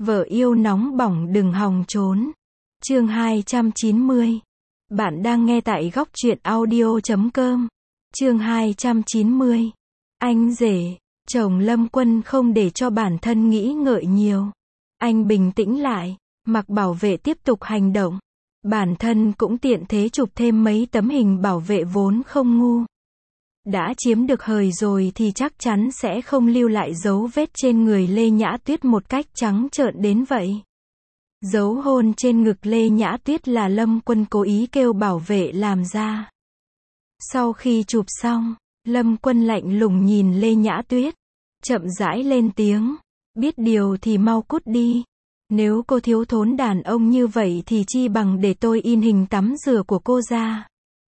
Vợ yêu nóng bỏng đừng hòng trốn. Chương 290. Bạn đang nghe tại góc truyện audio.com. Chương 290. Anh rể, chồng Lâm Quân không để cho bản thân nghĩ ngợi nhiều. Anh bình tĩnh lại, mặc bảo vệ tiếp tục hành động. Bản thân cũng tiện thế chụp thêm mấy tấm hình bảo vệ vốn không ngu. Đã chiếm được hời rồi thì chắc chắn sẽ không lưu lại dấu vết trên người Lê Nhã Tuyết một cách trắng trợn đến vậy. Dấu hôn trên ngực Lê Nhã Tuyết là Lâm Quân cố ý kêu bảo vệ làm ra. Sau khi chụp xong, Lâm Quân lạnh lùng nhìn Lê Nhã Tuyết, chậm rãi lên tiếng, biết điều thì mau cút đi. Nếu cô thiếu thốn đàn ông như vậy thì chi bằng để tôi in hình tắm rửa của cô ra,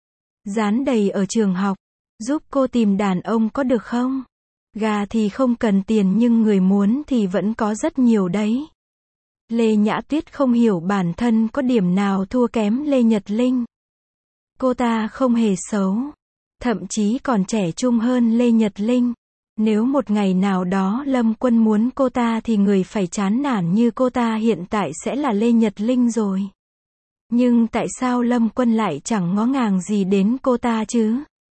dán đầy ở trường học, giúp cô tìm đàn ông có được không? Gà thì không cần tiền nhưng người muốn thì vẫn có rất nhiều đấy. Lê Nhã Tuyết không hiểu bản thân có điểm nào thua kém Lê Nhật Linh. Cô ta không hề xấu, thậm chí còn trẻ trung hơn Lê Nhật Linh. Nếu một ngày nào đó Lâm Quân muốn cô ta thì người phải chán nản như cô ta hiện tại sẽ là Lê Nhật Linh rồi. Nhưng tại sao Lâm Quân lại chẳng ngó ngàng gì đến cô ta chứ?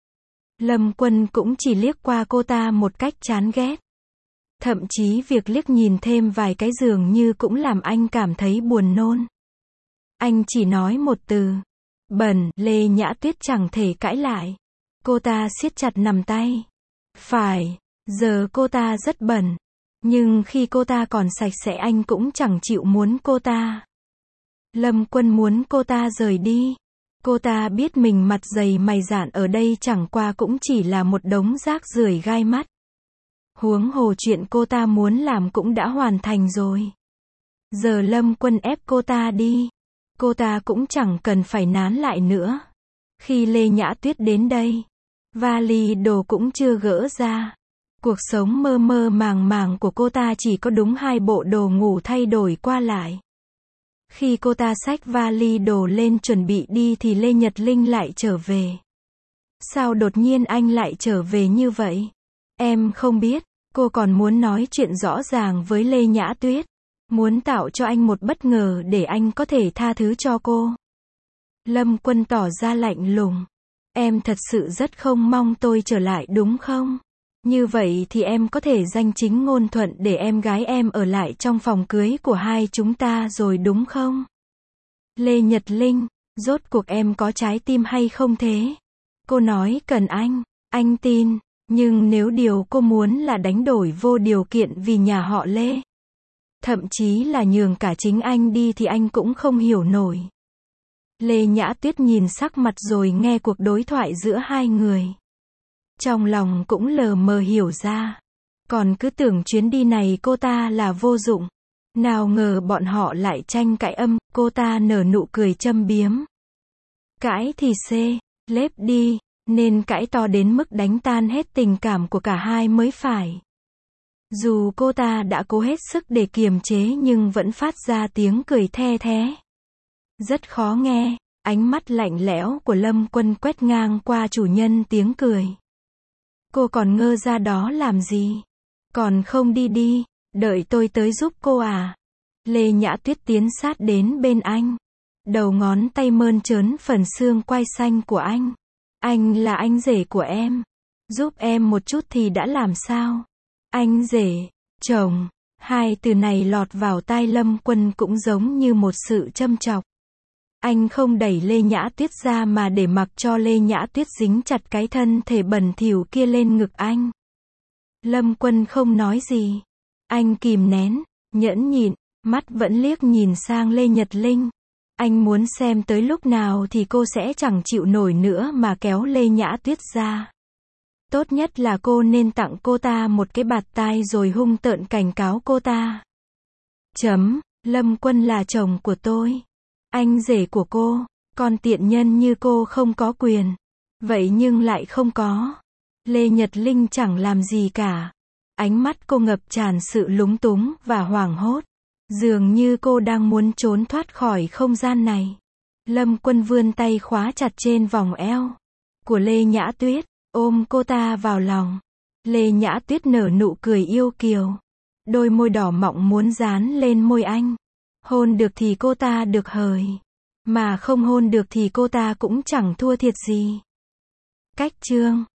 Lâm Quân cũng chỉ liếc qua cô ta một cách chán ghét. Thậm chí việc liếc nhìn thêm vài cái dường như cũng làm anh cảm thấy buồn nôn. Anh chỉ nói một từ, bẩn. Lê Nhã Tuyết chẳng thể cãi lại. Cô ta siết chặt nắm tay. Phải, giờ cô ta rất bẩn. Nhưng khi cô ta còn sạch sẽ anh cũng chẳng chịu muốn cô ta. Lâm Quân muốn cô ta rời đi. Cô ta biết mình mặt dày mày dạn ở đây chẳng qua cũng chỉ là một đống rác rưởi gai mắt. Huống hồ chuyện cô ta muốn làm cũng đã hoàn thành rồi. Giờ Lâm Quân ép cô ta đi. Cô ta cũng chẳng cần phải nán lại nữa. Khi Lê Nhã Tuyết đến đây, vali đồ cũng chưa gỡ ra. Cuộc sống mơ mơ màng màng của cô ta chỉ có đúng 2 bộ đồ ngủ thay đổi qua lại. Khi cô ta xách vali đồ lên chuẩn bị đi thì Lê Nhật Linh lại trở về. Sao đột nhiên anh lại trở về như vậy? Em không biết. Cô còn muốn nói chuyện rõ ràng với Lê Nhã Tuyết. Muốn tạo cho anh một bất ngờ để anh có thể tha thứ cho cô. Lâm Quân tỏ ra lạnh lùng. Em thật sự rất không mong tôi trở lại đúng không? Như vậy thì em có thể danh chính ngôn thuận để em gái em ở lại trong phòng cưới của hai chúng ta rồi đúng không? Lê Nhật Linh, rốt cuộc em có trái tim hay không thế? Cô nói cần anh tin, nhưng nếu điều cô muốn là đánh đổi vô điều kiện vì nhà họ Lê, thậm chí là nhường cả chính anh đi thì anh cũng không hiểu nổi. Lê Nhã Tuyết nhìn sắc mặt rồi nghe cuộc đối thoại giữa hai người. Trong lòng cũng lờ mờ hiểu ra. Còn cứ tưởng chuyến đi này cô ta là vô dụng. Nào ngờ bọn họ lại tranh cãi cô ta nở nụ cười châm biếm. Cãi thì lép đi, nên cãi to đến mức đánh tan hết tình cảm của cả hai mới phải. Dù cô ta đã cố hết sức để kiềm chế nhưng vẫn phát ra tiếng cười the thé. Rất khó nghe, ánh mắt lạnh lẽo của Lâm Quân quét ngang qua chủ nhân tiếng cười. Cô còn ngơ ra đó làm gì? Còn không đi, đợi tôi tới giúp cô à? Lê Nhã Tuyết tiến sát đến bên anh. Đầu ngón tay mơn trớn phần xương quai xanh của anh. Anh là anh rể của em. Giúp em một chút thì đã làm sao? Anh rể, chồng, hai từ này lọt vào tai Lâm Quân cũng giống như một sự châm chọc. Anh không đẩy Lê Nhã Tuyết ra mà để mặc cho Lê Nhã Tuyết dính chặt cái thân thể bẩn thỉu kia lên ngực anh. Lâm Quân không nói gì. Anh kìm nén, nhẫn nhịn, mắt vẫn liếc nhìn sang Lê Nhật Linh. Anh muốn xem tới lúc nào thì cô sẽ chẳng chịu nổi nữa mà kéo Lê Nhã Tuyết ra. Tốt nhất là cô nên tặng cô ta một cái bạt tai rồi hung tợn cảnh cáo cô ta. Lâm Quân là chồng của tôi. Anh rể của cô, còn tiện nhân như cô không có quyền. Vậy nhưng lại không có. Lê Nhật Linh chẳng làm gì cả. Ánh mắt cô ngập tràn sự lúng túng và hoảng hốt. Dường như cô đang muốn trốn thoát khỏi không gian này. Lâm Quân vươn tay khóa chặt trên vòng eo của Lê Nhã Tuyết, ôm cô ta vào lòng. Lê Nhã Tuyết nở nụ cười yêu kiều. Đôi môi đỏ mọng muốn dán lên môi anh. Hôn được thì cô ta được hời. Mà không hôn được thì cô ta cũng chẳng thua thiệt gì. Cách chương